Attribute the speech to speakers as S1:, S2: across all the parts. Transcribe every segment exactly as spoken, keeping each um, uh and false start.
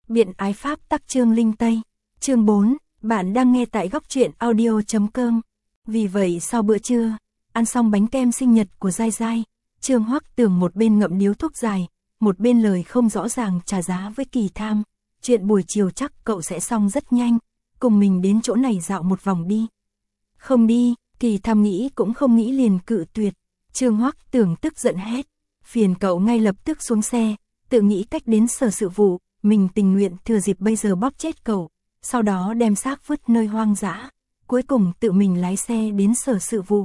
S1: Biện ái pháp tắc chương linh Tây. Chương bốn, bạn đang nghe tại góc truyện audio chấm com. Vì vậy sau bữa trưa, ăn xong bánh kem sinh nhật của Giai Giai, Trương Hoắc Tưởng một bên ngậm điếu thuốc dài, một bên lời không rõ ràng trả giá với Kỳ Tham. Chuyện buổi chiều chắc cậu sẽ xong rất nhanh, cùng mình đến chỗ này dạo một vòng đi. Không đi, Kỳ Tham nghĩ cũng không nghĩ liền cự tuyệt. Trương Hoắc Tưởng tức giận hét, phiền cậu ngay lập tức xuống xe, tự nghĩ cách đến sở sự vụ, mình tình nguyện thừa dịp bây giờ bóp chết cậu, sau đó đem xác vứt nơi hoang dã, cuối cùng tự mình lái xe đến sở sự vụ.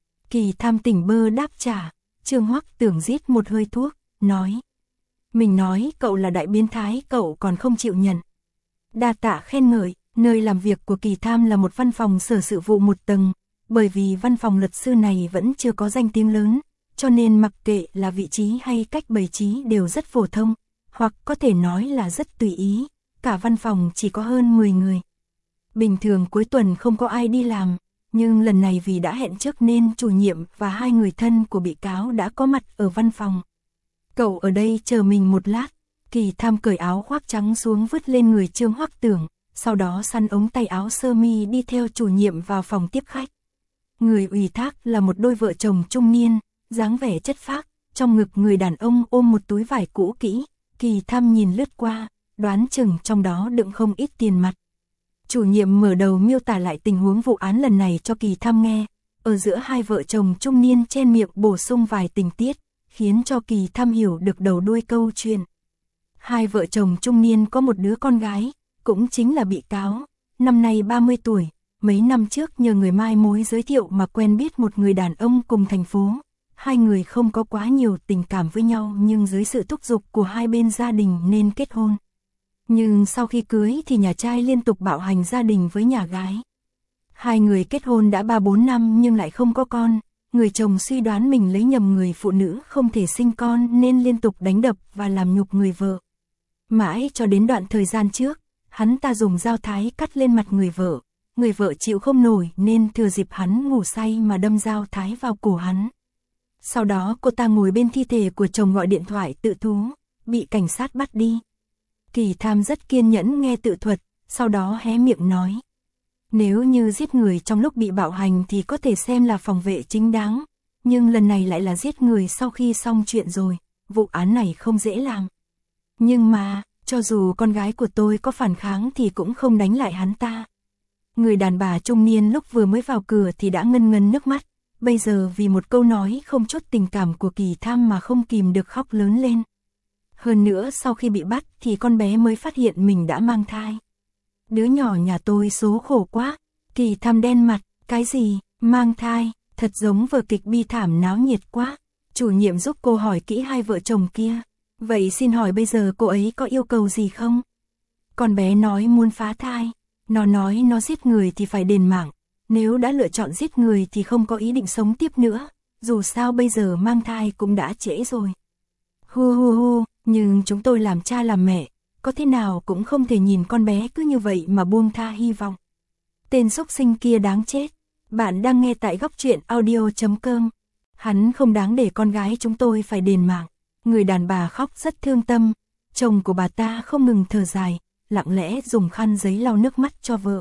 S1: Kỳ Tham tỉnh bơ đáp trả, Trương Hoắc Tưởng rít một hơi thuốc, nói. Mình nói cậu là đại biến thái cậu còn không chịu nhận. Đa tạ khen ngợi, nơi làm việc của Kỳ Tham là một văn phòng sở sự vụ một tầng, bởi vì văn phòng luật sư này vẫn chưa có danh tiếng lớn, cho nên mặc kệ là vị trí hay cách bày trí đều rất phổ thông, hoặc có thể nói là rất tùy ý, cả văn phòng chỉ có hơn mười người. Bình thường cuối tuần không có ai đi làm, nhưng lần này vì đã hẹn trước nên chủ nhiệm và hai người thân của bị cáo đã có mặt ở văn phòng. Cậu ở đây chờ mình một lát. Kỳ Tham cởi áo khoác trắng xuống vứt lên người Trương Hoắc Tưởng, sau đó săn ống tay áo sơ mi đi theo chủ nhiệm vào phòng tiếp khách. Người ủy thác là một đôi vợ chồng trung niên, dáng vẻ chất phác, trong ngực người đàn ông ôm một túi vải cũ kỹ. Kỳ Tham nhìn lướt qua, đoán chừng trong đó đựng không ít tiền mặt. Chủ nhiệm mở đầu miêu tả lại tình huống vụ án lần này cho Kỳ Tham nghe, ở giữa hai vợ chồng trung niên chen miệng bổ sung vài tình tiết, khiến cho Kỳ Tham hiểu được đầu đuôi câu chuyện. Hai vợ chồng trung niên có một đứa con gái, cũng chính là bị cáo, năm nay ba mươi tuổi, mấy năm trước nhờ người mai mối giới thiệu mà quen biết một người đàn ông cùng thành phố. Hai người không có quá nhiều tình cảm với nhau nhưng dưới sự thúc giục của hai bên gia đình nên kết hôn. Nhưng sau khi cưới thì nhà trai liên tục bạo hành gia đình với nhà gái. Hai người kết hôn đã ba bốn năm nhưng lại không có con. Người chồng suy đoán mình lấy nhầm người phụ nữ không thể sinh con nên liên tục đánh đập và làm nhục người vợ. Mãi cho đến đoạn thời gian trước, hắn ta dùng dao thái cắt lên mặt người vợ. Người vợ chịu không nổi nên thừa dịp hắn ngủ say mà đâm dao thái vào cổ hắn. Sau đó cô ta ngồi bên thi thể của chồng gọi điện thoại tự thú, bị cảnh sát bắt đi. Kỳ Tham rất kiên nhẫn nghe tự thuật, sau đó hé miệng nói. Nếu như giết người trong lúc bị bạo hành thì có thể xem là phòng vệ chính đáng, nhưng lần này lại là giết người sau khi xong chuyện rồi, vụ án này không dễ làm. Nhưng mà, cho dù con gái của tôi có phản kháng thì cũng không đánh lại hắn ta. Người đàn bà trung niên lúc vừa mới vào cửa thì đã ngân ngân nước mắt, bây giờ vì một câu nói không chút tình cảm của Kỳ Tham mà không kìm được khóc lớn lên. Hơn nữa sau khi bị bắt thì con bé mới phát hiện mình đã mang thai. Đứa nhỏ nhà tôi số khổ quá. Kỳ Tham đen mặt, cái gì, mang thai, thật giống vở kịch bi thảm náo nhiệt quá. Chủ nhiệm giúp cô hỏi kỹ hai vợ chồng kia. Vậy xin hỏi bây giờ cô ấy có yêu cầu gì không? Con bé nói muốn phá thai. Nó nói nó giết người thì phải đền mạng. Nếu đã lựa chọn giết người thì không có ý định sống tiếp nữa. Dù sao bây giờ mang thai cũng đã trễ rồi. Hu hu hu, nhưng chúng tôi làm cha làm mẹ, có thế nào cũng không thể nhìn con bé cứ như vậy mà buông tha hy vọng. Tên xúc sinh kia đáng chết. Bạn đang nghe tại góc truyện audio chấm com. Hắn không đáng để con gái chúng tôi phải đền mạng. Người đàn bà khóc rất thương tâm. Chồng của bà ta không ngừng thở dài, lặng lẽ dùng khăn giấy lau nước mắt cho vợ.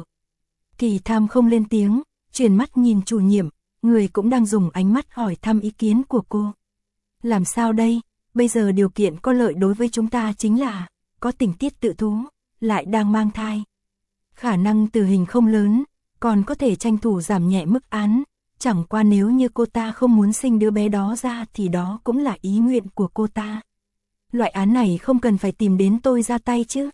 S1: Kỳ Tham không lên tiếng, chuyển mắt nhìn chủ nhiệm, người cũng đang dùng ánh mắt hỏi thăm ý kiến của cô. Làm sao đây? Bây giờ điều kiện có lợi đối với chúng ta chính là có tình tiết tự thú, lại đang mang thai. Khả năng tử hình không lớn, còn có thể tranh thủ giảm nhẹ mức án. Chẳng qua nếu như cô ta không muốn sinh đứa bé đó ra thì đó cũng là ý nguyện của cô ta. Loại án này không cần phải tìm đến tôi ra tay chứ.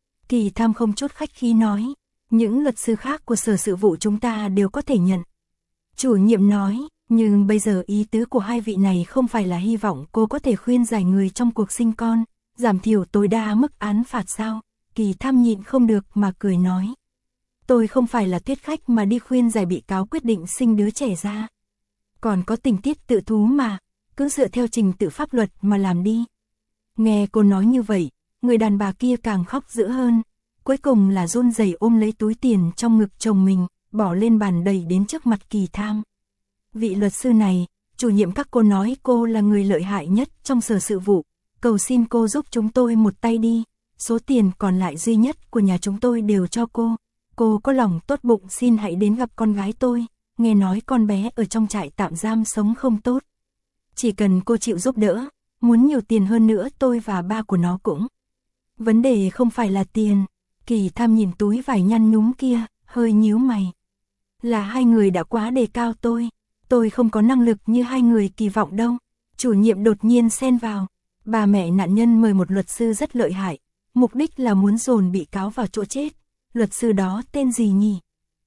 S1: Kỳ Tham không chút khách khí nói. Những luật sư khác của sở sự vụ chúng ta đều có thể nhận. Chủ nhiệm nói, nhưng bây giờ ý tứ của hai vị này không phải là hy vọng cô có thể khuyên giải người trong cuộc sinh con, giảm thiểu tối đa mức án phạt sao? Kỳ Tham nhịn không được mà cười nói. Tôi không phải là thuyết khách mà đi khuyên giải bị cáo quyết định sinh đứa trẻ ra. Còn có tình tiết tự thú mà, cứ dựa theo trình tự pháp luật mà làm đi. Nghe cô nói như vậy, người đàn bà kia càng khóc dữ hơn. Cuối cùng là run rẩy ôm lấy túi tiền trong ngực chồng mình, bỏ lên bàn đẩy đến trước mặt Kỳ Tham. Vị luật sư này, chủ nhiệm các cô nói cô là người lợi hại nhất trong sở sự vụ, cầu xin cô giúp chúng tôi một tay đi. số tiền còn lại duy nhất của nhà chúng tôi đều cho cô. Cô có lòng tốt bụng xin hãy đến gặp con gái tôi, nghe nói con bé ở trong trại tạm giam sống không tốt. Chỉ cần cô chịu giúp đỡ, muốn nhiều tiền hơn nữa tôi và ba của nó cũng. Vấn đề không phải là tiền. Kỳ Tham nhìn túi vải nhăn nhúm kia, hơi nhíu mày. Là hai người đã quá đề cao tôi. Tôi không có năng lực như hai người kỳ vọng đâu. Chủ nhiệm đột nhiên xen vào. Bà mẹ nạn nhân mời một luật sư rất lợi hại. Mục đích là muốn dồn bị cáo vào chỗ chết. Luật sư đó tên gì nhỉ?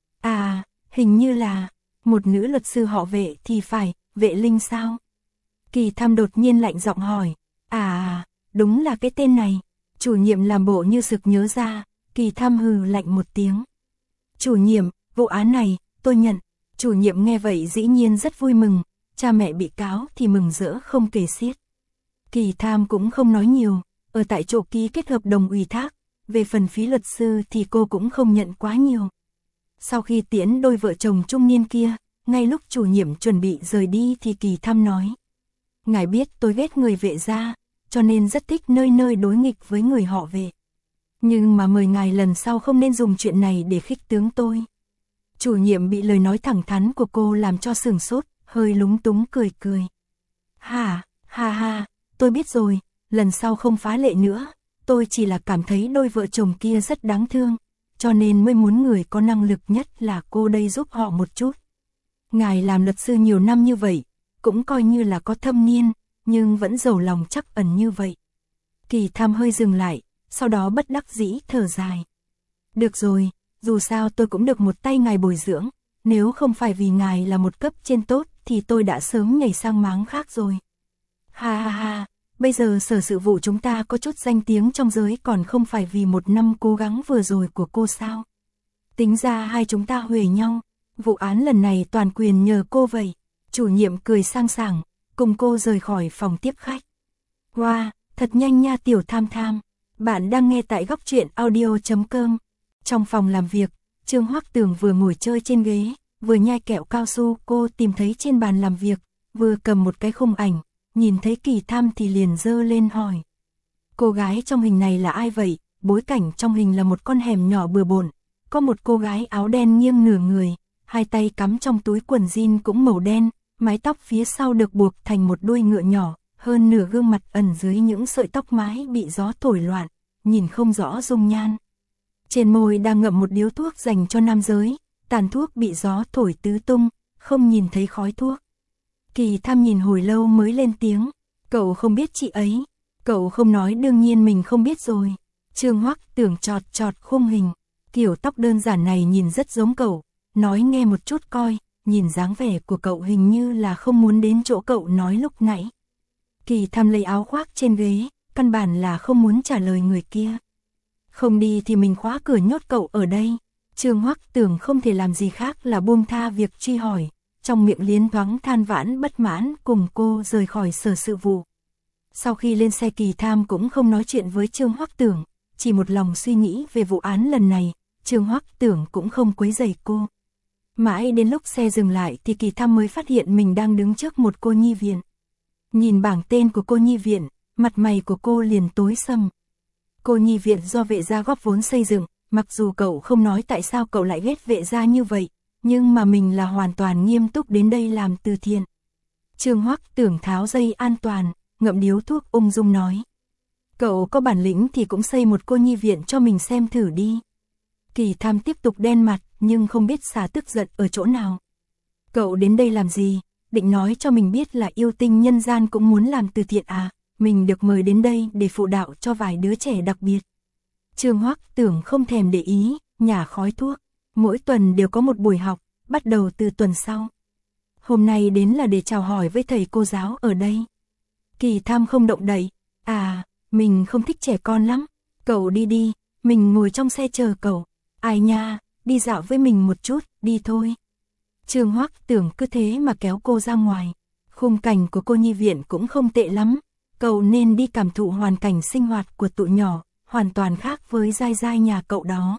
S1: À, hình như là một nữ luật sư họ Vệ thì phải, Vệ Linh sao? Kỳ Tham đột nhiên lạnh giọng hỏi. À, đúng là cái tên này. Chủ nhiệm làm bộ như sực nhớ ra. Kỳ Tham hừ lạnh một tiếng. Chủ nhiệm, vụ án này, tôi nhận. Chủ nhiệm nghe vậy dĩ nhiên rất vui mừng. Cha mẹ bị cáo thì mừng rỡ không kể xiết. Kỳ Tham cũng không nói nhiều. Ở tại chỗ ký kết hợp đồng ủy thác. Về phần phí luật sư thì cô cũng không nhận quá nhiều. Sau khi tiễn đôi vợ chồng trung niên kia, ngay lúc chủ nhiệm chuẩn bị rời đi thì Kỳ Tham nói. Ngài biết tôi ghét người Vệ gia, cho nên rất thích nơi nơi đối nghịch với người họ Vệ. Nhưng mà mời ngài lần sau không nên dùng chuyện này để khích tướng tôi. Chủ nhiệm bị lời nói thẳng thắn của cô làm cho sửng sốt, hơi lúng túng cười cười. Hà, ha ha, tôi biết rồi, lần sau không phá lệ nữa. Tôi chỉ là cảm thấy đôi vợ chồng kia rất đáng thương, cho nên mới muốn người có năng lực nhất là cô đây giúp họ một chút. Ngài làm luật sư nhiều năm như vậy, cũng coi như là có thâm niên, nhưng vẫn giàu lòng trắc ẩn như vậy. Kỳ Tham hơi dừng lại, sau đó bất đắc dĩ thở dài. Được rồi, dù sao tôi cũng được một tay ngài bồi dưỡng, nếu không phải vì ngài là một cấp trên tốt thì tôi đã sớm nhảy sang máng khác rồi. Ha ha ha, bây giờ sở sự vụ chúng ta có chút danh tiếng trong giới còn không phải vì một năm cố gắng vừa rồi của cô sao. Tính ra hai chúng ta huề nhau, vụ án lần này toàn quyền nhờ cô vậy. Chủ nhiệm cười sang sảng, cùng cô rời khỏi phòng tiếp khách. Wow, thật nhanh nha tiểu Tham Tham. Bạn đang nghe tại góc truyện audio chấm com. Trong phòng làm việc, Trương Hoắc Tường vừa ngồi chơi trên ghế, vừa nhai kẹo cao su. Cô tìm thấy trên bàn làm việc, vừa cầm một cái khung ảnh, nhìn thấy Kỳ Tham thì liền giơ lên hỏi. Cô gái trong hình này là ai vậy? Bối cảnh trong hình là một con hẻm nhỏ bừa bộn, có một cô gái áo đen nghiêng nửa người, hai tay cắm trong túi quần jean cũng màu đen, mái tóc phía sau được buộc thành một đuôi ngựa nhỏ, hơn nửa gương mặt ẩn dưới những sợi tóc mái bị gió thổi loạn, nhìn không rõ dung nhan. Trên môi đang ngậm một điếu thuốc dành cho nam giới, tàn thuốc bị gió thổi tứ tung, không nhìn thấy khói thuốc. Kỳ Tham nhìn hồi lâu mới lên tiếng, cậu không biết chị ấy. Cậu không nói đương nhiên mình không biết rồi. Trương Hoắc Tường chọt chọt khung hình, kiểu tóc đơn giản này nhìn rất giống cậu, nói nghe một chút coi, nhìn dáng vẻ của cậu hình như là không muốn đến chỗ cậu nói lúc nãy. Kỳ Tham lấy áo khoác trên ghế, căn bản là không muốn trả lời người kia. Không đi thì mình khóa cửa nhốt cậu ở đây. Trương Hoắc Tường không thể làm gì khác là buông tha việc truy hỏi, trong miệng liến thoáng than vãn bất mãn cùng cô rời khỏi sở sự vụ. Sau khi lên xe Kỳ Tham cũng không nói chuyện với Trương Hoắc Tường, chỉ một lòng suy nghĩ về vụ án lần này, Trương Hoắc Tường cũng không quấy rầy cô. Mãi đến lúc xe dừng lại thì Kỳ Tham mới phát hiện mình đang đứng trước một cô nhi viện. Nhìn bảng tên của cô nhi viện, mặt mày của cô liền tối sầm. Cô nhi viện do Vệ gia góp vốn xây dựng, mặc dù cậu không nói tại sao cậu lại ghét Vệ gia như vậy, nhưng mà mình là hoàn toàn nghiêm túc đến đây làm từ thiện. Trương Hoắc Tường tháo dây an toàn, ngậm điếu thuốc ung dung nói. Cậu có bản lĩnh thì cũng xây một cô nhi viện cho mình xem thử đi. Kỳ Tham tiếp tục đen mặt nhưng không biết xả tức giận ở chỗ nào. Cậu đến đây làm gì? Định nói cho mình biết là yêu tinh nhân gian cũng muốn làm từ thiện à? Mình được mời đến đây để phụ đạo cho vài đứa trẻ đặc biệt. Trương Hoắc Tường không thèm để ý, nhả khói thuốc. Mỗi tuần đều có một buổi học, bắt đầu từ tuần sau. Hôm nay đến là để chào hỏi với thầy cô giáo ở đây. Kỳ Tham không động đậy. À, mình không thích trẻ con lắm. Cậu đi đi, mình ngồi trong xe chờ cậu. Ai nha, đi dạo với mình một chút, đi thôi. Trương Hoắc Tường cứ thế mà kéo cô ra ngoài. Khung cảnh của cô nhi viện cũng không tệ lắm. Cậu nên đi cảm thụ hoàn cảnh sinh hoạt của tụi nhỏ, hoàn toàn khác với dai dai nhà cậu đó.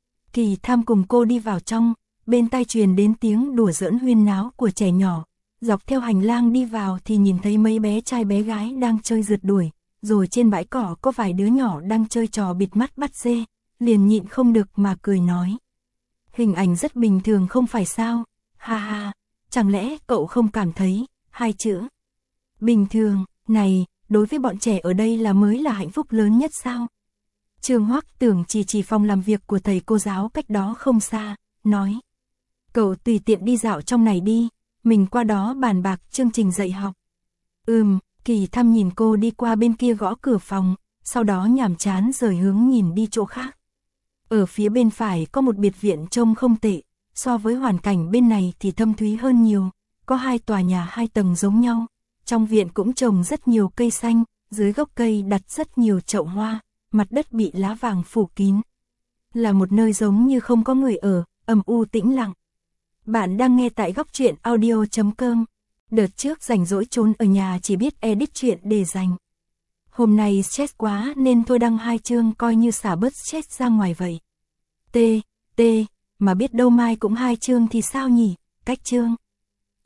S1: Kỳ Tham cùng cô đi vào trong, bên tai truyền đến tiếng đùa giỡn huyên náo của trẻ nhỏ. Dọc theo hành lang đi vào thì nhìn thấy mấy bé trai bé gái đang chơi rượt đuổi, rồi trên bãi cỏ có vài đứa nhỏ đang chơi trò bịt mắt bắt dê, liền nhịn không được mà cười nói. Hình ảnh rất bình thường không phải sao, ha ha, chẳng lẽ cậu không cảm thấy, hai chữ bình thường, này, đối với bọn trẻ ở đây là mới là hạnh phúc lớn nhất sao? Trương Hoắc Tưởng chỉ chỉ phòng làm việc của thầy cô giáo cách đó không xa, nói. Cậu tùy tiện đi dạo trong này đi, mình qua đó bàn bạc chương trình dạy học. Ừm, Kỳ Thăm nhìn cô đi qua bên kia gõ cửa phòng, sau đó nhàm chán rời hướng nhìn đi chỗ khác. Ở phía bên phải có một biệt viện trông không tệ, so với hoàn cảnh bên này thì thâm thúy hơn nhiều, có hai tòa nhà hai tầng giống nhau. Trong viện cũng trồng rất nhiều cây xanh, dưới gốc cây đặt rất nhiều chậu hoa, mặt đất bị lá vàng phủ kín. Là một nơi giống như không có người ở, âm u tĩnh lặng. Bạn đang nghe tại góc truyện audio chấm com. Đợt trước rảnh rỗi trốn ở nhà chỉ biết edit truyện để dành. Hôm nay stress quá nên thôi đăng hai chương coi như xả bớt stress ra ngoài vậy. T, T, mà biết đâu mai cũng hai chương thì sao nhỉ, cách chương.